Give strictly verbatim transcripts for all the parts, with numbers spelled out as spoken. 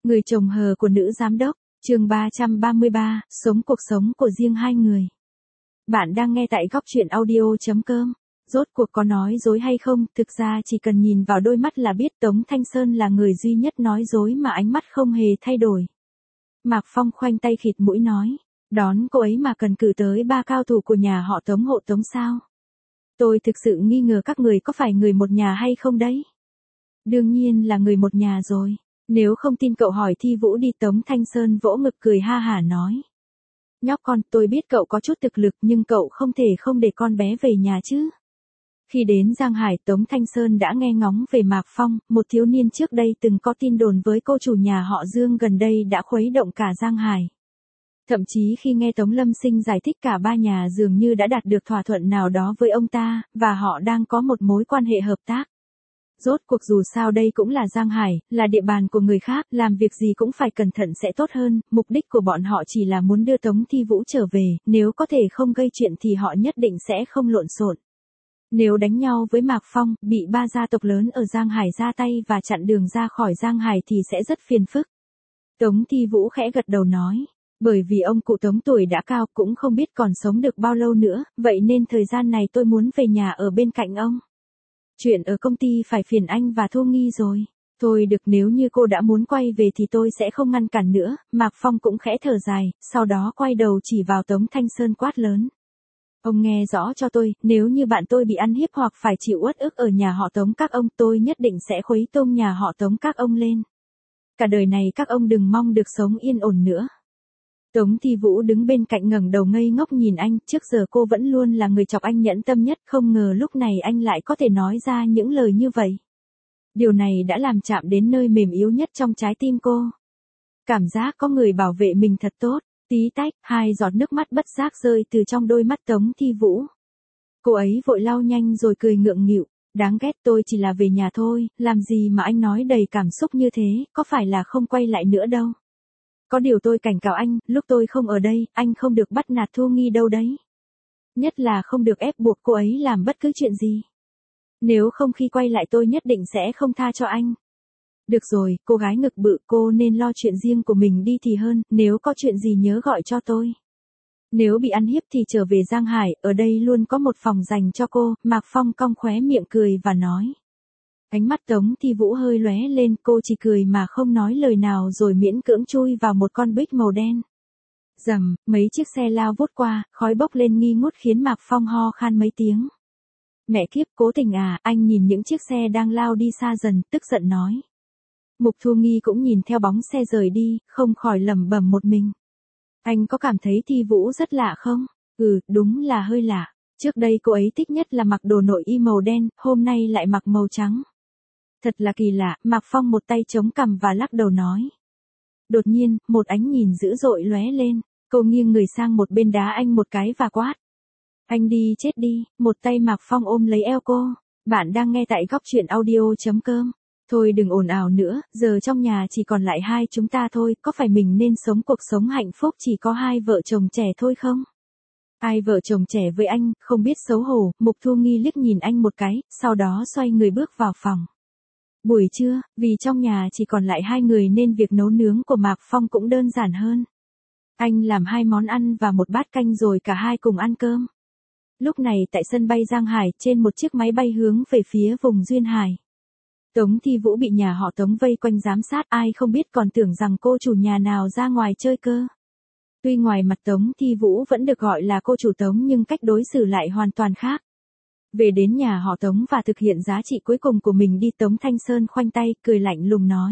Người chồng hờ của nữ giám đốc, chương ba trăm ba mươi ba, sống cuộc sống của riêng hai người. Bạn đang nghe tại góc truyện audio chấm com. Rốt cuộc có nói dối hay không, thực ra chỉ cần nhìn vào đôi mắt là biết Tống Thanh Sơn là người duy nhất nói dối mà ánh mắt không hề thay đổi. Mạc Phong khoanh tay khịt mũi nói, đón cô ấy mà cần cử tới ba cao thủ của nhà họ Tống hộ tống sao? Tôi thực sự nghi ngờ các người có phải người một nhà hay không đấy? Đương nhiên là người một nhà rồi. Nếu không tin cậu hỏi Thi Vũ đi. Tống Thanh Sơn vỗ ngực cười ha hả nói. Nhóc con, tôi biết cậu có chút thực lực nhưng cậu không thể không để con bé về nhà chứ. Khi đến Giang Hải, Tống Thanh Sơn đã nghe ngóng về Mạc Phong, một thiếu niên trước đây từng có tin đồn với cô chủ nhà họ Dương gần đây đã khuấy động cả Giang Hải. Thậm chí khi nghe Tống Lâm Sinh giải thích cả ba nhà dường như đã đạt được thỏa thuận nào đó với ông ta, và họ đang có một mối quan hệ hợp tác. Rốt cuộc dù sao đây cũng là Giang Hải, là địa bàn của người khác, làm việc gì cũng phải cẩn thận sẽ tốt hơn, mục đích của bọn họ chỉ là muốn đưa Tống Thi Vũ trở về, nếu có thể không gây chuyện thì họ nhất định sẽ không lộn xộn. Nếu đánh nhau với Mạc Phong, bị ba gia tộc lớn ở Giang Hải ra tay và chặn đường ra khỏi Giang Hải thì sẽ rất phiền phức. Tống Thi Vũ khẽ gật đầu nói, bởi vì ông cụ Tống tuổi đã cao cũng không biết còn sống được bao lâu nữa, vậy nên thời gian này tôi muốn về nhà ở bên cạnh ông. Chuyện ở công ty phải phiền anh và Thu Nghi rồi. Thôi được, nếu như cô đã muốn quay về thì tôi sẽ không ngăn cản nữa. Mạc Phong cũng khẽ thở dài, sau đó quay đầu chỉ vào Tống Thanh Sơn quát lớn. Ông nghe rõ cho tôi, nếu như bạn tôi bị ăn hiếp hoặc phải chịu uất ức ở nhà họ Tống các ông, tôi nhất định sẽ khuấy tung nhà họ Tống các ông lên. Cả đời này các ông đừng mong được sống yên ổn nữa. Tống Thi Vũ đứng bên cạnh ngẩng đầu ngây ngốc nhìn anh, trước giờ cô vẫn luôn là người chọc anh nhẫn tâm nhất, không ngờ lúc này anh lại có thể nói ra những lời như vậy. Điều này đã làm chạm đến nơi mềm yếu nhất trong trái tim cô. Cảm giác có người bảo vệ mình thật tốt, tí tách, hai giọt nước mắt bất giác rơi từ trong đôi mắt Tống Thi Vũ. Cô ấy vội lau nhanh rồi cười ngượng nghịu, đáng ghét, tôi chỉ là về nhà thôi, làm gì mà anh nói đầy cảm xúc như thế, có phải là không quay lại nữa đâu. Có điều tôi cảnh cáo anh, lúc tôi không ở đây, anh không được bắt nạt Thu Nghi đâu đấy. Nhất là không được ép buộc cô ấy làm bất cứ chuyện gì. Nếu không khi quay lại tôi nhất định sẽ không tha cho anh. Được rồi, cô gái ngực bự, cô nên lo chuyện riêng của mình đi thì hơn, nếu có chuyện gì nhớ gọi cho tôi. Nếu bị ăn hiếp thì trở về Giang Hải, ở đây luôn có một phòng dành cho cô. Mạc Phong cong khóe miệng cười và nói. Ánh mắt Tống Thi Vũ hơi lóe lên, cô chỉ cười mà không nói lời nào rồi miễn cưỡng chui vào một con bích màu đen. Rầm, mấy chiếc xe lao vút qua, khói bốc lên nghi ngút khiến Mạc Phong ho khan mấy tiếng. Mẹ kiếp, cố tình à, anh nhìn những chiếc xe đang lao đi xa dần, tức giận nói. Mục Thu Nghi cũng nhìn theo bóng xe rời đi, không khỏi lẩm bẩm một mình. Anh có cảm thấy Thi Vũ rất lạ không? Ừ, đúng là hơi lạ. Trước đây cô ấy thích nhất là mặc đồ nội y màu đen, hôm nay lại mặc màu trắng. Thật là kỳ lạ, Mạc Phong một tay chống cằm và lắc đầu nói. Đột nhiên, một ánh nhìn dữ dội lóe lên, cô nghiêng người sang một bên đá anh một cái và quát. Anh đi chết đi, một tay Mạc Phong ôm lấy eo cô. Bạn đang nghe tại góc truyện audio chấm com. Thôi đừng ồn ào nữa, giờ trong nhà chỉ còn lại hai chúng ta thôi, có phải mình nên sống cuộc sống hạnh phúc chỉ có hai vợ chồng trẻ thôi không? Ai vợ chồng trẻ với anh, không biết xấu hổ. Mục Thu Nghi liếc nhìn anh một cái, sau đó xoay người bước vào phòng. Buổi trưa, vì trong nhà chỉ còn lại hai người nên việc nấu nướng của Mạc Phong cũng đơn giản hơn. Anh làm hai món ăn và một bát canh rồi cả hai cùng ăn cơm. Lúc này tại sân bay Giang Hải, trên một chiếc máy bay hướng về phía vùng Duyên Hải. Tống Thi Vũ bị nhà họ Tống vây quanh giám sát, ai không biết còn tưởng rằng cô chủ nhà nào ra ngoài chơi cơ. Tuy ngoài mặt Tống Thi Vũ vẫn được gọi là cô chủ Tống nhưng cách đối xử lại hoàn toàn khác. Về đến nhà họ Tống và thực hiện giá trị cuối cùng của mình đi. Tống Thanh Sơn khoanh tay, cười lạnh lùng nói.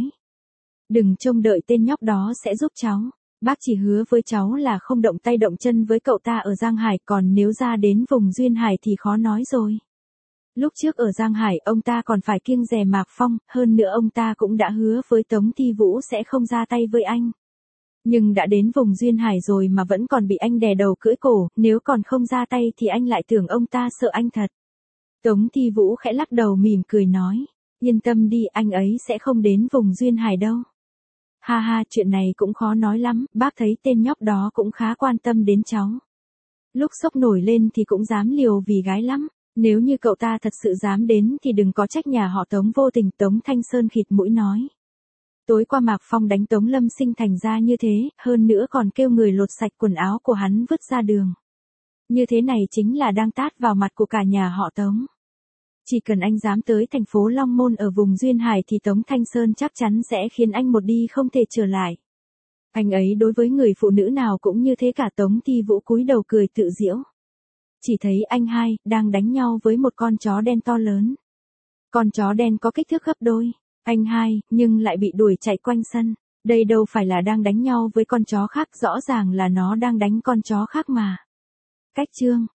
Đừng trông đợi tên nhóc đó sẽ giúp cháu. Bác chỉ hứa với cháu là không động tay động chân với cậu ta ở Giang Hải, còn nếu ra đến vùng Duyên Hải thì khó nói rồi. Lúc trước ở Giang Hải ông ta còn phải kiêng dè Mạc Phong, hơn nữa ông ta cũng đã hứa với Tống Thi Vũ sẽ không ra tay với anh. Nhưng đã đến vùng Duyên Hải rồi mà vẫn còn bị anh đè đầu cưỡi cổ, nếu còn không ra tay thì anh lại tưởng ông ta sợ anh thật. Tống Thi Vũ khẽ lắc đầu mỉm cười nói, yên tâm đi, anh ấy sẽ không đến vùng Duyên Hải đâu. Ha ha, chuyện này cũng khó nói lắm, bác thấy tên nhóc đó cũng khá quan tâm đến cháu. Lúc sốc nổi lên thì cũng dám liều vì gái lắm, nếu như cậu ta thật sự dám đến thì đừng có trách nhà họ Tống vô tình. Tống Thanh Sơn khịt mũi nói. Tối qua Mạc Phong đánh Tống Lâm Sinh thành ra như thế, hơn nữa còn kêu người lột sạch quần áo của hắn vứt ra đường. Như thế này chính là đang tát vào mặt của cả nhà họ Tống. Chỉ cần anh dám tới thành phố Long Môn ở vùng Duyên Hải thì Tống Thanh Sơn chắc chắn sẽ khiến anh một đi không thể trở lại. Anh ấy đối với người phụ nữ nào cũng như thế cả. Tống Thi Vũ cúi đầu cười tự giễu. Chỉ thấy anh hai đang đánh nhau với một con chó đen to lớn. Con chó đen có kích thước gấp đôi. Anh hai, nhưng lại bị đuổi chạy quanh sân. Đây đâu phải là đang đánh nhau với con chó khác, rõ ràng là nó đang đánh con chó khác mà. Cách chương